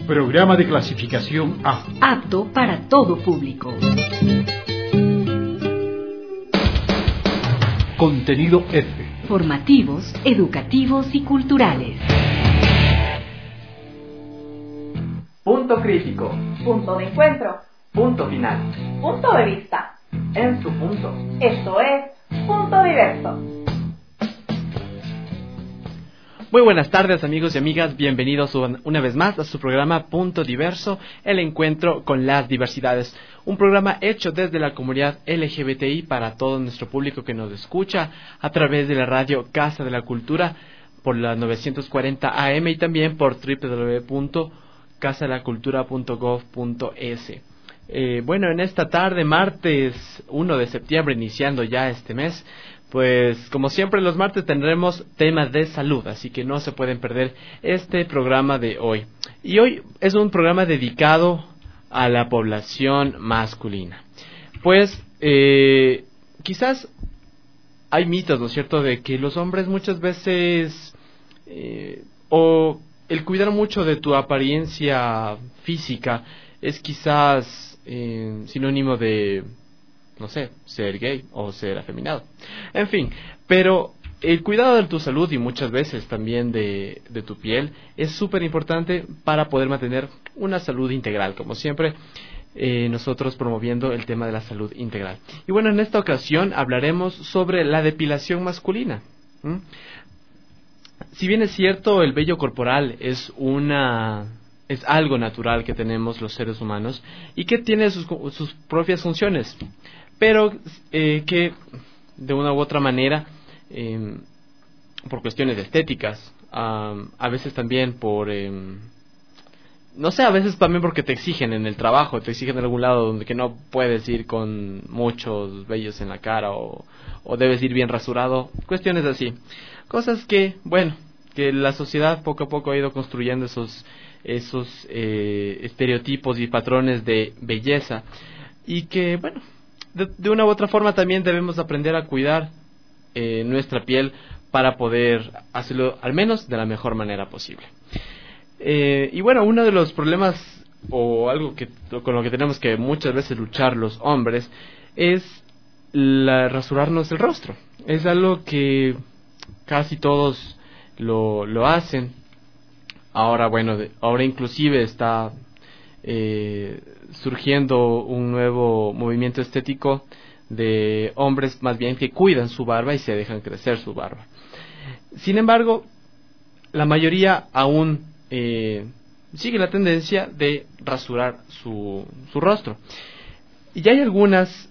Programa de clasificación A. Apto para todo público. Contenido F. Formativos, educativos y culturales. Punto crítico. Punto de encuentro. Punto final. Punto de vista. En su punto. Esto es Punto Diverso. Muy buenas tardes, amigos y amigas, bienvenidos una vez más a su programa Punto Diverso, el encuentro con las diversidades. Un programa hecho desde la comunidad LGBTI para todo nuestro público que nos escucha a través de la radio Casa de la Cultura por la 940 AM y también por www.casadelacultura.gov.es. Bueno, en esta tarde, martes 1 de septiembre, iniciando ya este mes, pues como siempre los martes tendremos temas de salud, así que no se pueden perder este programa de hoy. Y hoy es un programa dedicado a la población masculina. Pues quizás hay mitos, ¿no es cierto?, de que los hombres muchas veces, o el cuidar mucho de tu apariencia física es quizás sinónimo de, no sé, ser gay o ser afeminado. En fin, pero el cuidado de tu salud y muchas veces también de tu piel es súper importante para poder mantener una salud integral, como siempre nosotros promoviendo el tema de la salud integral. Y bueno, en esta ocasión hablaremos sobre la depilación masculina. Si bien es cierto, el vello corporal es algo natural que tenemos los seres humanos y que tiene sus propias funciones, pero que de una u otra manera, por cuestiones estéticas, a veces también por, no sé, a veces también porque te exigen en el trabajo, te exigen en algún lado donde que no puedes ir con muchos vellos en la cara o debes ir bien rasurado, cuestiones así, cosas que, bueno, que la sociedad poco a poco ha ido construyendo esos estereotipos y patrones de belleza y que, bueno, de una u otra forma también debemos aprender a cuidar nuestra piel para poder hacerlo al menos de la mejor manera posible. Y bueno, uno de los problemas o algo con lo que tenemos que muchas veces luchar los hombres es rasurarnos el rostro. Es algo que casi todos lo hacen. Ahora, bueno, ahora inclusive está surgiendo un nuevo movimiento estético de hombres más bien que cuidan su barba y se dejan crecer su barba. Sin embargo, la mayoría aún sigue la tendencia de rasurar su rostro. Y ya hay algunos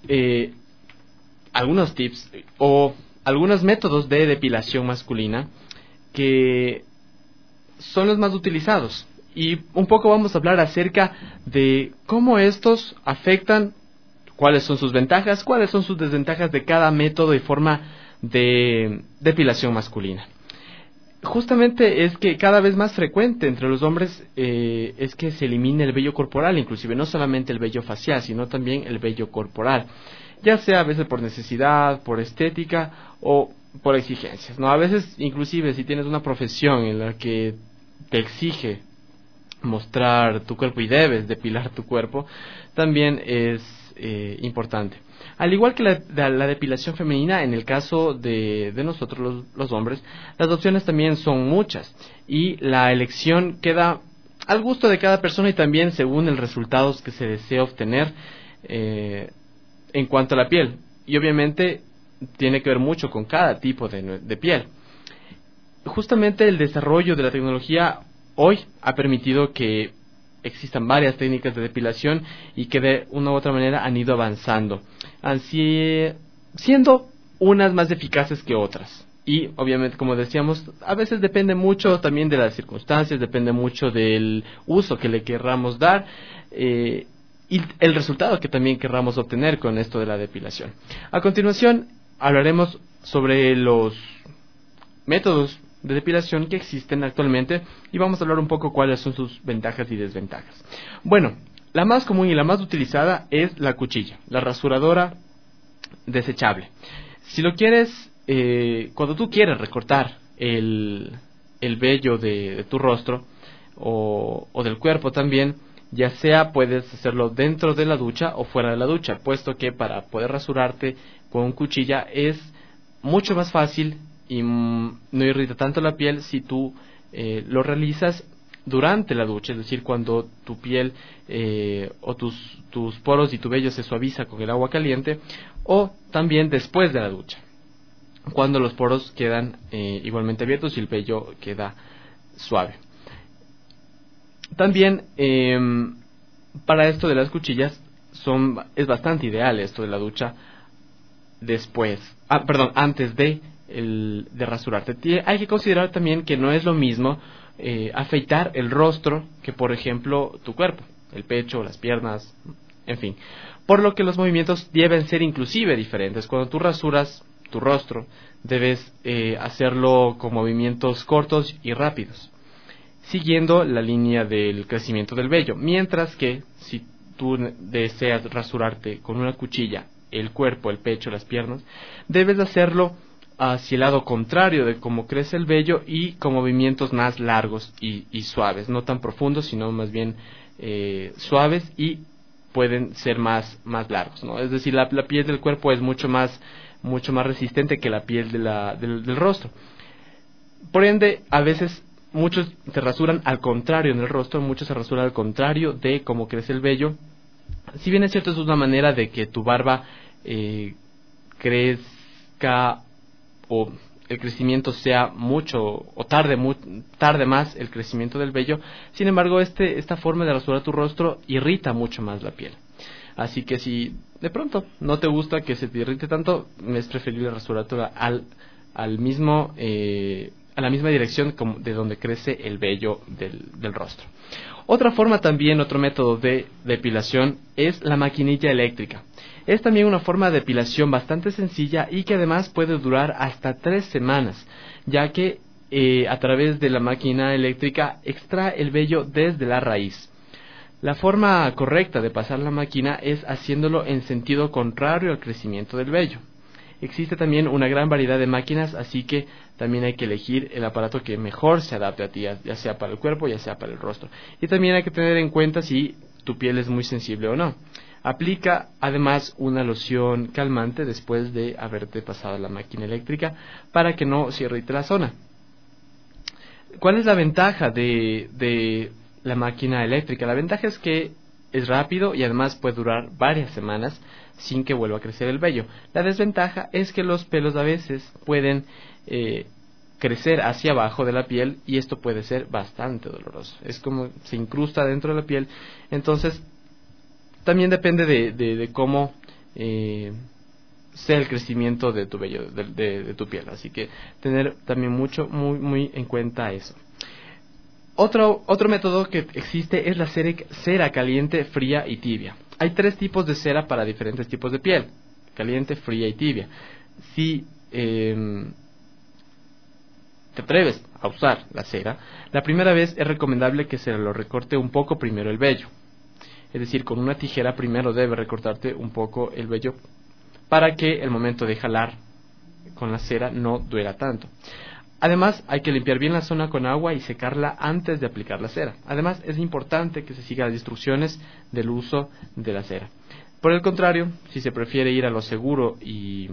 tips o algunos métodos de depilación masculina que son los más utilizados. Y un poco vamos a hablar acerca de cómo estos afectan, cuáles son sus ventajas, cuáles son sus desventajas de cada método y forma de depilación masculina. Justamente es que cada vez más frecuente entre los hombres es que se elimine el vello corporal, inclusive no solamente el vello facial, sino también el vello corporal, ya sea a veces por necesidad, por estética o por exigencias, ¿no? A veces inclusive si tienes una profesión en la que te exige mostrar tu cuerpo y debes depilar tu cuerpo, también es importante. Al igual que la depilación femenina, en el caso de nosotros los hombres, las opciones también son muchas y la elección queda al gusto de cada persona y también según el resultado que se desea obtener en cuanto a la piel. Y obviamente tiene que ver mucho con cada tipo de piel. Justamente el desarrollo de la tecnología hoy ha permitido que existan varias técnicas de depilación y que de una u otra manera han ido avanzando, así siendo unas más eficaces que otras. Y obviamente, como decíamos, a veces depende mucho también de las circunstancias, depende mucho del uso que le querramos dar y el resultado que también querramos obtener con esto de la depilación. A continuación hablaremos sobre los métodos de depilación que existen actualmente y vamos a hablar un poco cuáles son sus ventajas y desventajas. Bueno, la más común y la más utilizada es la cuchilla, la rasuradora desechable. Si lo quieres, cuando tú quieres recortar el vello de tu rostro, o del cuerpo también, ya sea puedes hacerlo dentro de la ducha o fuera de la ducha, puesto que para poder rasurarte con cuchilla es mucho más fácil y no irrita tanto la piel si tú lo realizas durante la ducha, es decir, cuando tu piel o tus poros y tu vello se suaviza con el agua caliente, o también después de la ducha, cuando los poros quedan igualmente abiertos y el vello queda suave. También para esto de las cuchillas es bastante ideal esto de la ducha antes de rasurarte. Hay que considerar también que no es lo mismo afeitar el rostro que, por ejemplo, tu cuerpo, el pecho, las piernas, en fin. Por lo que los movimientos deben ser inclusive diferentes. Cuando tú rasuras tu rostro, debes hacerlo con movimientos cortos y rápidos, siguiendo la línea del crecimiento del vello. Mientras que si tú deseas rasurarte con una cuchilla el cuerpo, el pecho, las piernas, debes hacerlo hacia el lado contrario de cómo crece el vello y con movimientos más largos y suaves, no tan profundos, sino más bien suaves, y pueden ser más largos, ¿no? Es decir, la piel del cuerpo es mucho más resistente que la piel del rostro. Por ende, a veces muchos se rasuran al contrario en el rostro, muchos se rasuran al contrario de cómo crece el vello. Si bien es cierto, es una manera de que tu barba crezca, o el crecimiento sea mucho, o tarde más el crecimiento del vello. Sin embargo, esta forma de rasurar tu rostro irrita mucho más la piel. Así que si de pronto no te gusta que se te irrite tanto, es preferible rasurarte a la misma dirección de donde crece el vello del rostro. Otra forma también, otro método de depilación es la maquinilla eléctrica. Es también una forma de depilación bastante sencilla y que además puede durar hasta 3 semanas, ya que a través de la máquina eléctrica extrae el vello desde la raíz. La forma correcta de pasar la máquina es haciéndolo en sentido contrario al crecimiento del vello. Existe también una gran variedad de máquinas, así que también hay que elegir el aparato que mejor se adapte a ti, ya sea para el cuerpo, ya sea para el rostro. Y también hay que tener en cuenta si tu piel es muy sensible o no. Aplica además una loción calmante después de haberte pasado la máquina eléctrica para que no se irrite la zona. ¿Cuál es la ventaja de la máquina eléctrica? La ventaja es que es rápido y además puede durar varias semanas sin que vuelva a crecer el vello. La desventaja es que los pelos a veces pueden crecer hacia abajo de la piel y esto puede ser bastante doloroso. Es como se incrusta dentro de la piel. Entonces también depende de cómo sea el crecimiento de tu vello, de tu piel. Así que tener también muy en cuenta eso. Otro método que existe es la cera caliente, fría y tibia. Hay 3 tipos de cera para diferentes tipos de piel: caliente, fría y tibia. Si te atreves a usar la cera, la primera vez es recomendable que se lo recorte un poco primero el vello. Es decir, con una tijera primero debe recortarte un poco el vello para que el momento de jalar con la cera no duela tanto. Además, hay que limpiar bien la zona con agua y secarla antes de aplicar la cera. Además, es importante que se sigan las instrucciones del uso de la cera. Por el contrario, si se prefiere ir a lo seguro y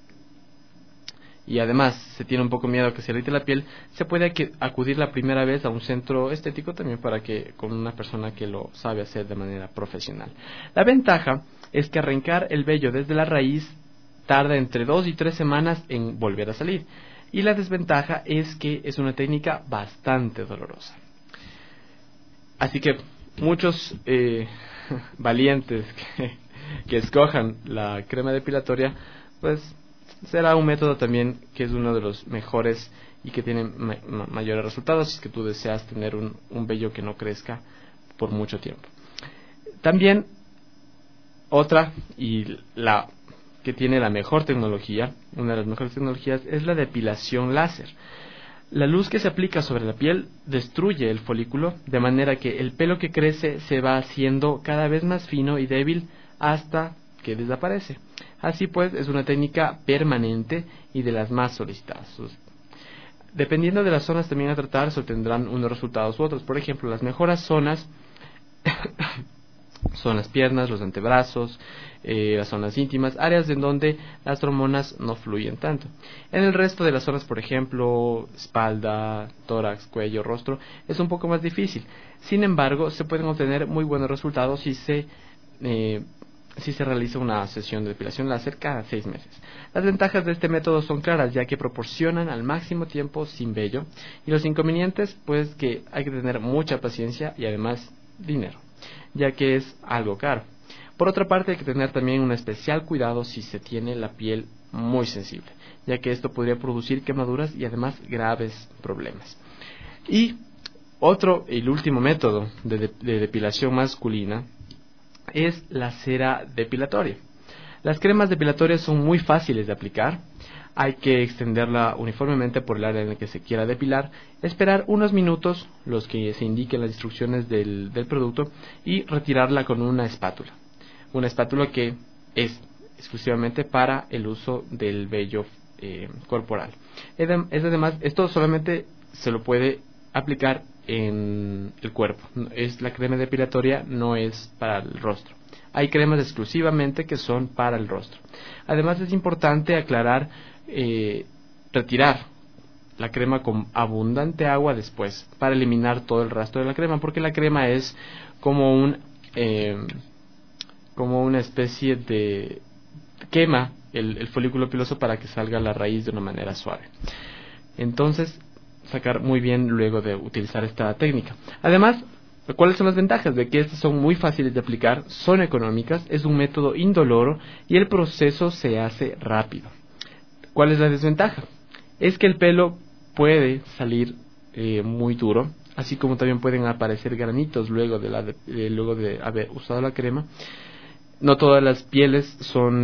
además se tiene un poco miedo a que se irrite la piel, se puede acudir la primera vez a un centro estético también con una persona que lo sabe hacer de manera profesional. La ventaja es que arrancar el vello desde la raíz tarda entre 2 y 3 semanas en volver a salir. Y la desventaja es que es una técnica bastante dolorosa. Así que muchos valientes que escojan la crema depilatoria, pues será un método también que es uno de los mejores y que tiene mayores resultados si es que tú deseas tener un vello que no crezca por mucho tiempo. También otra, y la que tiene la mejor tecnología, una de las mejores tecnologías, es la depilación láser. La luz que se aplica sobre la piel destruye el folículo, de manera que el pelo que crece se va haciendo cada vez más fino y débil hasta que desaparece. Así pues, es una técnica permanente y de las más solicitadas. dependiendo de las zonas también a tratar, se obtendrán unos resultados u otros. Por ejemplo, las mejores zonas son las piernas, los antebrazos, las zonas íntimas, áreas en donde las hormonas no fluyen tanto. En el resto de las zonas, por ejemplo, espalda, tórax, cuello, rostro, es un poco más difícil. Sin embargo, se pueden obtener muy buenos resultados si se realiza una sesión de depilación láser cada 6 meses. Las ventajas de este método son claras, ya que proporcionan al máximo tiempo sin vello, y los inconvenientes, pues que hay que tener mucha paciencia y además dinero, ya que es algo caro. Por otra parte, hay que tener también un especial cuidado si se tiene la piel muy sensible, ya que esto podría producir quemaduras y además graves problemas. Y el último método de depilación masculina es la cera depilatoria. Las cremas depilatorias son muy fáciles de aplicar. Hay que extenderla uniformemente por el área en la que se quiera depilar, esperar unos minutos, los que se indiquen las instrucciones del producto, y retirarla con una espátula. Una espátula que es exclusivamente para el uso del vello corporal. Además, esto solamente se lo puede aplicar en el cuerpo. La crema depilatoria no es para el rostro. Hay cremas exclusivamente que son para el rostro. Además, es importante aclarar, retirar la crema con abundante agua después, para eliminar todo el rastro de la crema, porque la crema es como una especie de quema el folículo piloso para que salga la raíz de una manera suave. Entonces, sacar muy bien luego de utilizar esta técnica. Además, ¿cuáles son las ventajas? De que estas son muy fáciles de aplicar, son económicas, es un método indoloro y el proceso se hace rápido. ¿Cuál es la desventaja? Es que el pelo puede salir muy duro, así como también pueden aparecer granitos luego de haber usado la crema. No todas las pieles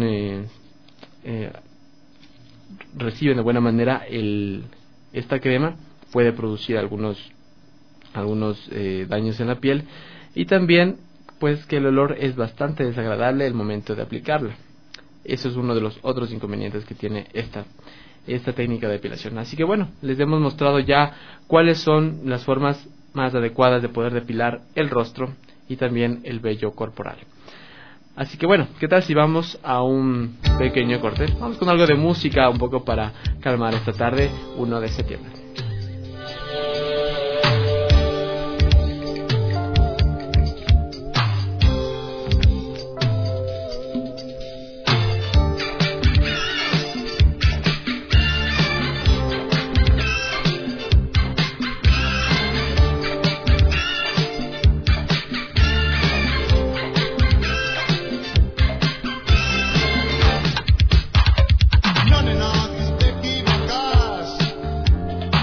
reciben de buena manera esta crema. Puede producir algunos daños en la piel, y también pues que el olor es bastante desagradable al momento de aplicarla. Eso es uno de los otros inconvenientes que tiene esta técnica de depilación. Así que bueno, les hemos mostrado ya cuáles son las formas más adecuadas de poder depilar el rostro y también el vello corporal. Así que bueno, ¿qué tal si vamos a un pequeño corte? Vamos con algo de música un poco para calmar esta tarde, 1 de septiembre. No, nena, que te equivocas.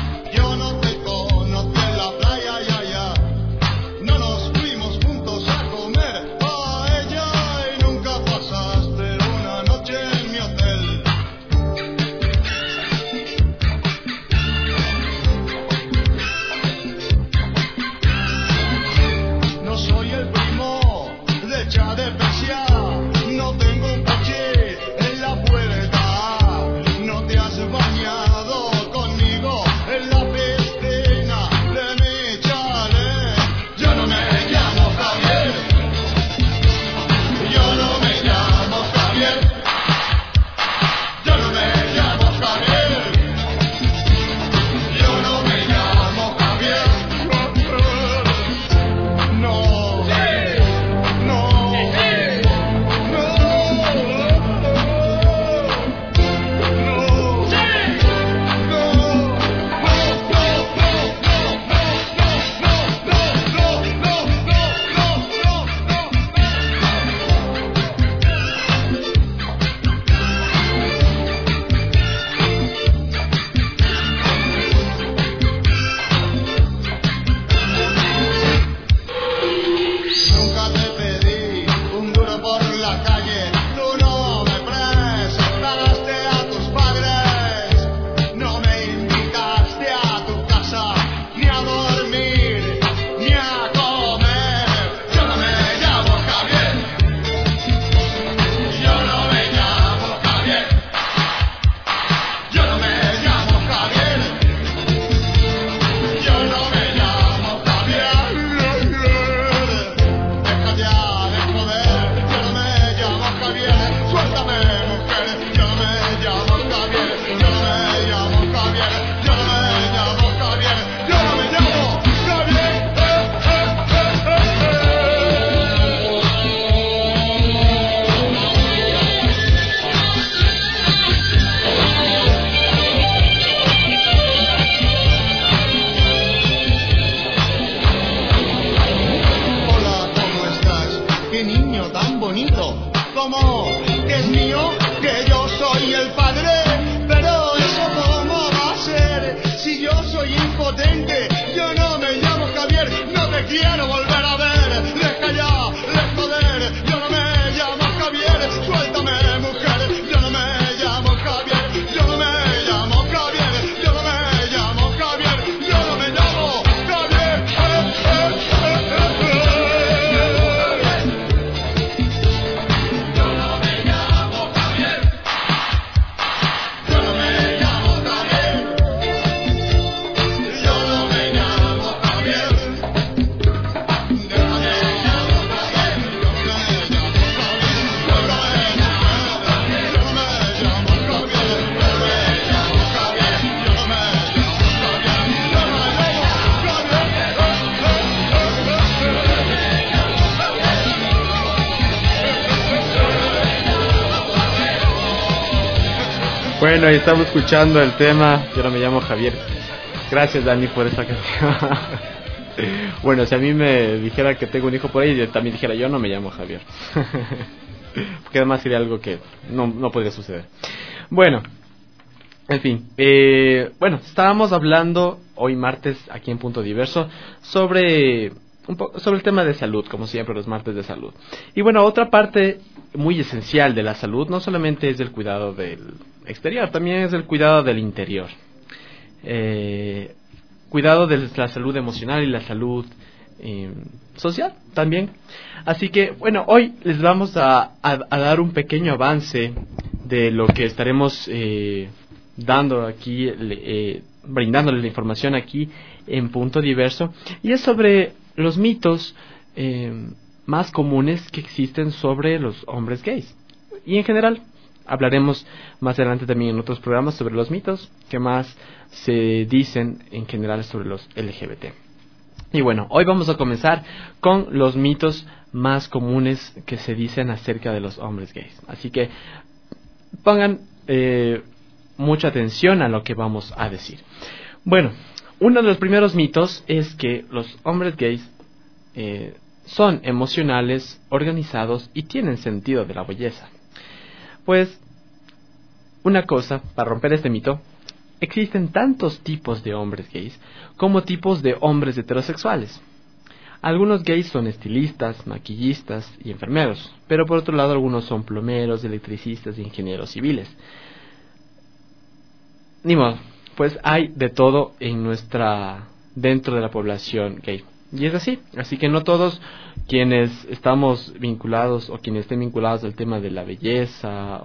como que es mío, que yo soy el padre. Pero eso cómo va a ser si yo soy impotente. Yo no me llamo Javier, no te quiero volver a ver. Deja ya de joder, yo no me llamo Javier. Suéltame, mujer, yo no me llamo Javier. Yo no me llamo Javier, yo no me llamo Javier, yo no me llamo Javier. Bueno, ahí estamos escuchando el tema. Yo no me llamo Javier. Gracias, Dani, por esa canción. Bueno, si a mí me dijera que tengo un hijo por ahí, yo también dijera, yo no me llamo Javier. Porque además sería algo que no podría suceder. Bueno, en fin. Bueno, estábamos hablando hoy martes aquí en Punto Diverso sobre el tema de salud, como siempre los martes de salud. Y bueno, otra parte muy esencial de la salud no solamente es el cuidado del exterior, también es el cuidado del interior. Cuidado de la salud emocional y la salud social también. Así que, bueno, hoy les vamos a dar un pequeño avance de lo que estaremos dando aquí, brindándoles la información aquí en Punto Diverso, y es sobre los mitos más comunes que existen sobre los hombres gays. Y en general, hablaremos más adelante también en otros programas sobre los mitos que más se dicen en general sobre los LGBT. Y bueno, hoy vamos a comenzar con los mitos más comunes que se dicen acerca de los hombres gays. Así que pongan mucha atención a lo que vamos a decir. Bueno, uno de los primeros mitos es que los hombres gays son emocionales, organizados y tienen sentido de la belleza. Pues, una cosa, para romper este mito, existen tantos tipos de hombres gays como tipos de hombres heterosexuales. Algunos gays son estilistas, maquillistas y enfermeros, pero por otro lado algunos son plomeros, electricistas e ingenieros civiles. Ni modo, pues hay de todo dentro de la población gay. Y es así que no todos quienes estamos vinculados o quienes estén vinculados al tema de la belleza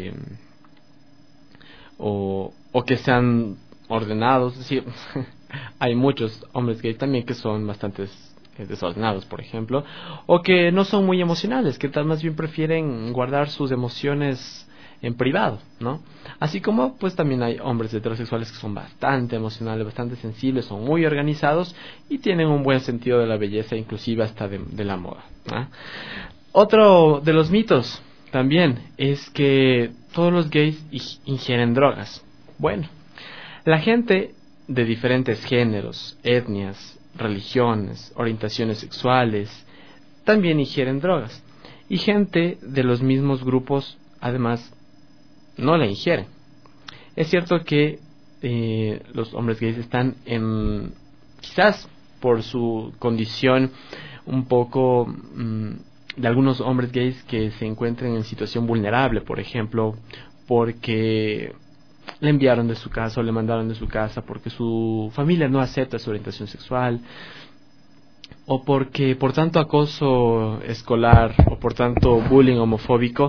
o que sean ordenados, es decir, hay muchos hombres gays también que son bastante desordenados, por ejemplo, o que no son muy emocionales, que tal más bien prefieren guardar sus emociones en privado, ¿no? Así como pues también hay hombres heterosexuales que son bastante emocionales, bastante sensibles, son muy organizados y tienen un buen sentido de la belleza, inclusive hasta de la moda, ¿no? Otro de los mitos también es que todos los gays ingieren drogas. Bueno, la gente de diferentes géneros, etnias, religiones, orientaciones sexuales también ingieren drogas, y gente de los mismos grupos además no la ingieren. Es cierto que los hombres gays están quizás por su condición un poco de algunos hombres gays que se encuentran en situación vulnerable, por ejemplo, porque le enviaron de su casa o le mandaron de su casa porque su familia no acepta su orientación sexual, o porque por tanto acoso escolar o por tanto bullying homofóbico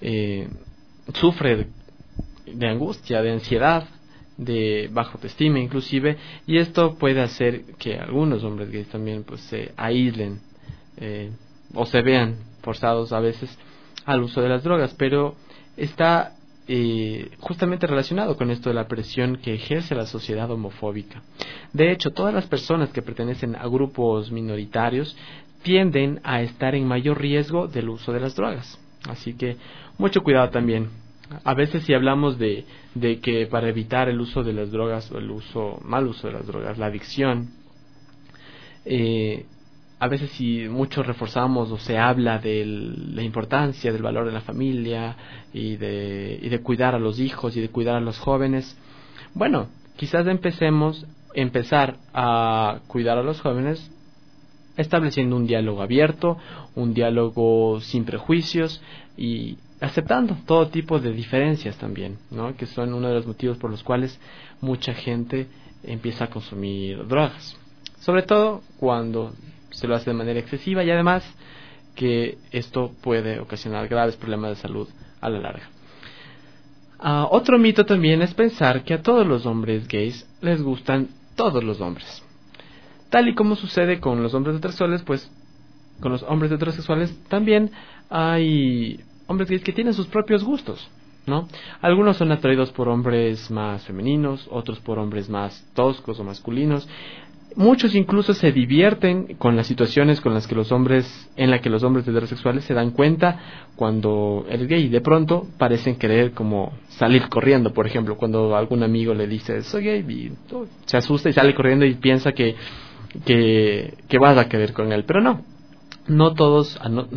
sufre de angustia, de ansiedad, de baja autoestima inclusive, y esto puede hacer que algunos hombres gays también pues se aíslen o se vean forzados a veces al uso de las drogas, pero está justamente relacionado con esto de la presión que ejerce la sociedad homofóbica. De hecho, todas las personas que pertenecen a grupos minoritarios tienden a estar en mayor riesgo del uso de las drogas, así que mucho cuidado también. A veces si hablamos de que para evitar el uso de las drogas o el mal uso de las drogas, la adicción, a veces si mucho reforzamos o se habla de la importancia del valor de la familia y de cuidar a los hijos y de cuidar a los jóvenes, bueno, quizás empezar a cuidar a los jóvenes estableciendo un diálogo abierto, un diálogo sin prejuicios y aceptando todo tipo de diferencias también, ¿no? Que son uno de los motivos por los cuales mucha gente empieza a consumir drogas, sobre todo cuando se lo hace de manera excesiva y además que esto puede ocasionar graves problemas de salud a la larga. Otro mito también es pensar que a todos los hombres gays les gustan todos los hombres. Tal y como sucede con los hombres heterosexuales, pues con los hombres heterosexuales también hay hombres gays que tienen sus propios gustos, ¿no? Algunos son atraídos por hombres más femeninos, otros por hombres más toscos o masculinos. Muchos incluso se divierten con las situaciones en las que los hombres heterosexuales se dan cuenta cuando eres gay y de pronto parecen querer como salir corriendo. Por ejemplo, cuando algún amigo le dice soy gay y se asusta y sale corriendo y piensa que vas a querer con él, pero no todos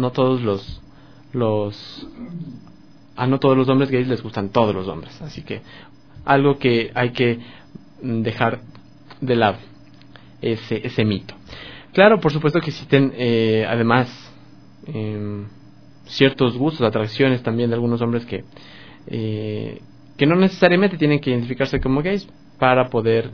los hombres gays les gustan todos los hombres, así que algo que hay que dejar de lado ese mito. Claro, por supuesto que existen además ciertos gustos, atracciones también de algunos hombres que no necesariamente tienen que identificarse como gays para poder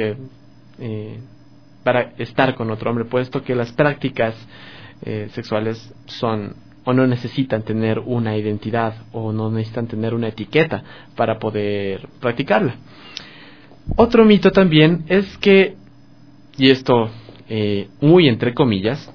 para estar con otro hombre, puesto que las prácticas sexuales son o no necesitan tener una identidad o no necesitan tener una etiqueta para poder practicarla. Otro mito también es que, y esto muy entre comillas,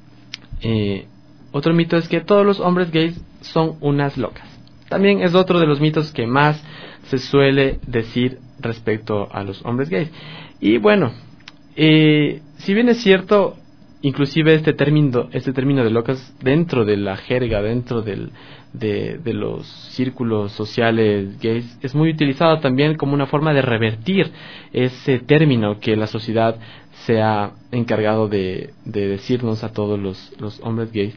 otro mito es que todos los hombres gays son unas locas. También es otro de los mitos que más se suele decir respecto a los hombres gays. Y bueno, si bien es cierto, inclusive este término de locas dentro de la jerga, dentro de los círculos sociales gays, es muy utilizado también como una forma de revertir ese término que la sociedad se ha encargado de decirnos a todos los hombres gays.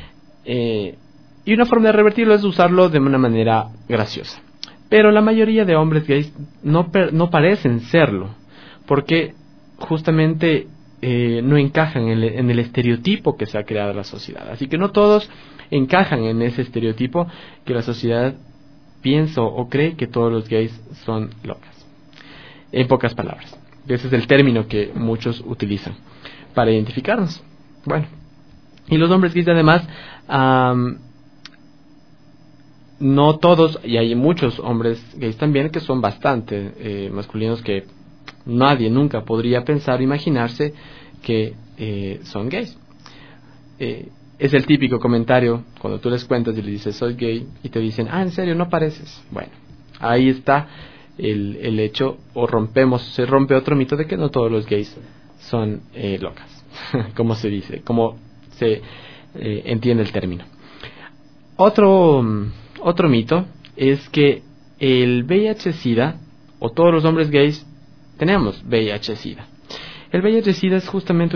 Y una forma de revertirlo es usarlo de una manera graciosa. Pero la mayoría de hombres gays no parecen serlo, porque justamente no encajan en el estereotipo que se ha creado en la sociedad. Así que no todos encajan en ese estereotipo que la sociedad piensa o cree que todos los gays son locas. En pocas palabras. Ese es el término que muchos utilizan para identificarnos. Bueno, y los hombres gays además, no todos, y hay muchos hombres gays también que son bastante masculinos, que nadie nunca podría pensar o imaginarse que son gays. Es el típico comentario cuando tú les cuentas y les dices soy gay y te dicen, ¿en serio? ¿No pareces? Bueno, ahí está el hecho, se rompe otro mito de que no todos los gays son locas, como se dice, como se entiende el término. Otro mito es que el VIH-Sida, o todos los hombres gays tenemos VIH-Sida. El VIH-Sida es justamente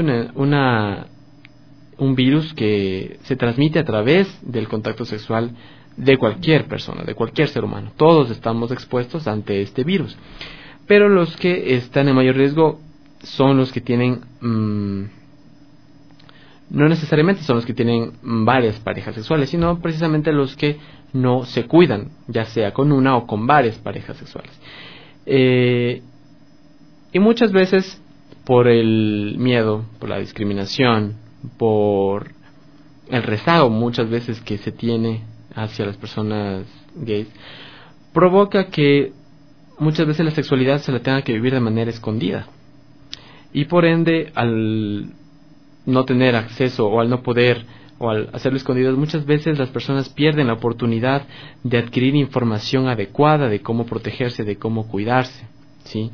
un virus que se transmite a través del contacto sexual de cualquier persona, de cualquier ser humano. Todos estamos expuestos ante este virus. Pero los que están en mayor riesgo son los que tienen, no necesariamente son los que tienen varias parejas sexuales, sino precisamente los que no se cuidan, ya sea con una o con varias parejas sexuales. Y muchas veces por el miedo, por la discriminación, por el rezago muchas veces que se tiene hacia las personas gays, provoca que muchas veces la sexualidad se la tenga que vivir de manera escondida. Y por ende, al no tener acceso o al no poder o al hacerlo escondido, muchas veces las personas pierden la oportunidad de adquirir información adecuada de cómo protegerse, de cómo cuidarse, ¿sí?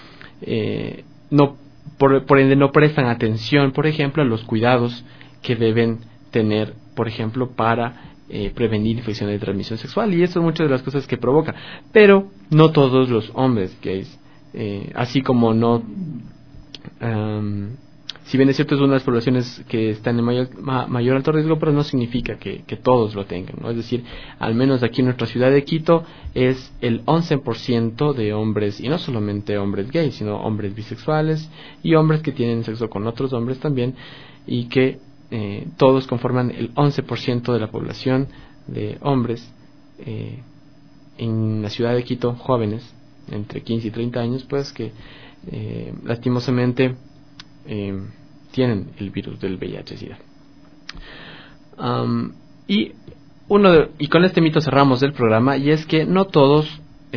Por ende no prestan atención, por ejemplo, a los cuidados que deben tener, por ejemplo, para prevenir infecciones de transmisión sexual, y eso es muchas de las cosas que provoca. Pero no todos los hombres gays, así como no si bien es cierto es una de las poblaciones que están en mayor alto riesgo, pero no significa que todos lo tengan, ¿no? Es decir, al menos aquí en nuestra ciudad de Quito es el 11% de hombres, y no solamente hombres gays, sino hombres bisexuales y hombres que tienen sexo con otros hombres también, y que todos conforman el 11% de la población de hombres en la ciudad de Quito, jóvenes entre 15 y 30 años, pues que lastimosamente tienen el virus del VIH-Sida. Y con este mito cerramos el programa, y es que no todos,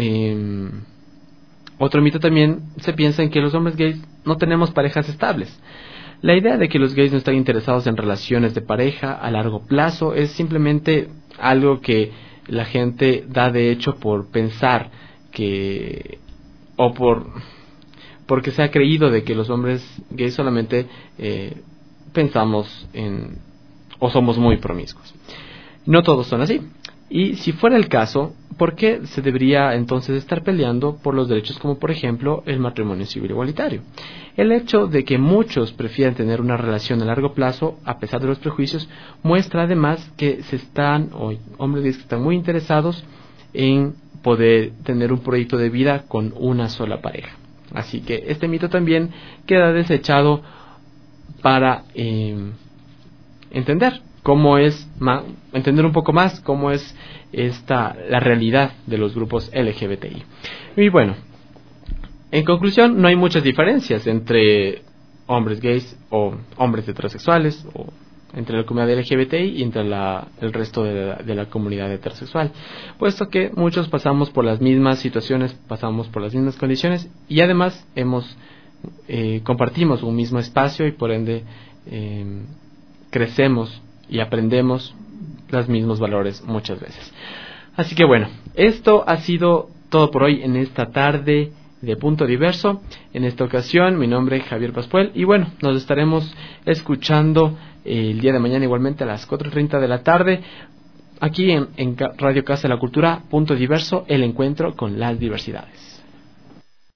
otro mito también, se piensa en que los hombres gays no tenemos parejas estables. La idea de que los gays no están interesados en relaciones de pareja a largo plazo es simplemente algo que la gente da de hecho por pensar que, o porque se ha creído de que los hombres gays solamente pensamos en, o somos muy promiscuos. No todos son así. Y si fuera el caso, ¿por qué se debería entonces estar peleando por los derechos como por ejemplo el matrimonio civil igualitario? El hecho de que muchos prefieran tener una relación a largo plazo, a pesar de los prejuicios, muestra además que hombres gays que están muy interesados en poder tener un proyecto de vida con una sola pareja. Así que este mito también queda desechado para entender un poco más cómo es la realidad de los grupos LGBTI. Y bueno, en conclusión, no hay muchas diferencias entre hombres gays o hombres heterosexuales, o entre la comunidad LGBTI y entre el resto de la comunidad heterosexual, puesto que muchos pasamos por las mismas situaciones, pasamos por las mismas condiciones, y además compartimos un mismo espacio, y por ende crecemos y aprendemos los mismos valores muchas veces. Así que bueno, esto ha sido todo por hoy en esta tarde de Punto Diverso. En esta ocasión, mi nombre es Javier Pascual, y bueno, nos estaremos escuchando el día de mañana igualmente a las 4:30 de la tarde, aquí en Radio Casa de la Cultura, Punto Diverso, el encuentro con las diversidades.